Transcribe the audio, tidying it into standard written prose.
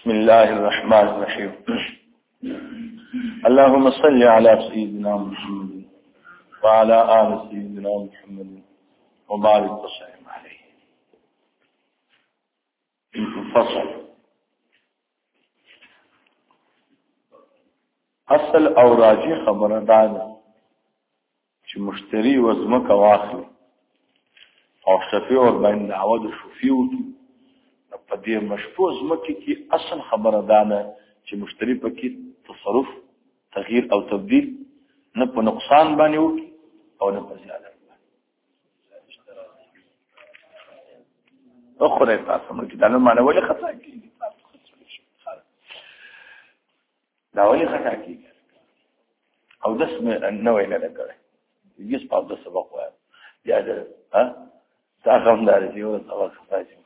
بسم الله الرحمن الرحيم. اللهم صل على سيدنا محمد وعلى آل سيدنا محمد وبارك وسلم عليه. فصل. اصل او راجی خبره ده چې مشتری وزمکه واخلي او شفیع ور باندې دعوه د شفیع په دې مشفوع زمکه کې اصل خبره ده چې مشتری پکې تصرف تغییر او تبديل نه په نقصان باندې وکړي او نه په زیاده اخره تاسو مو کې دا نه معنی ولې خطا کیږي دا ولې خطا کیږي او د اسم نوې نه لګره یې په د سبق وایي یا دا ها تا هم دار دی او سبق خطا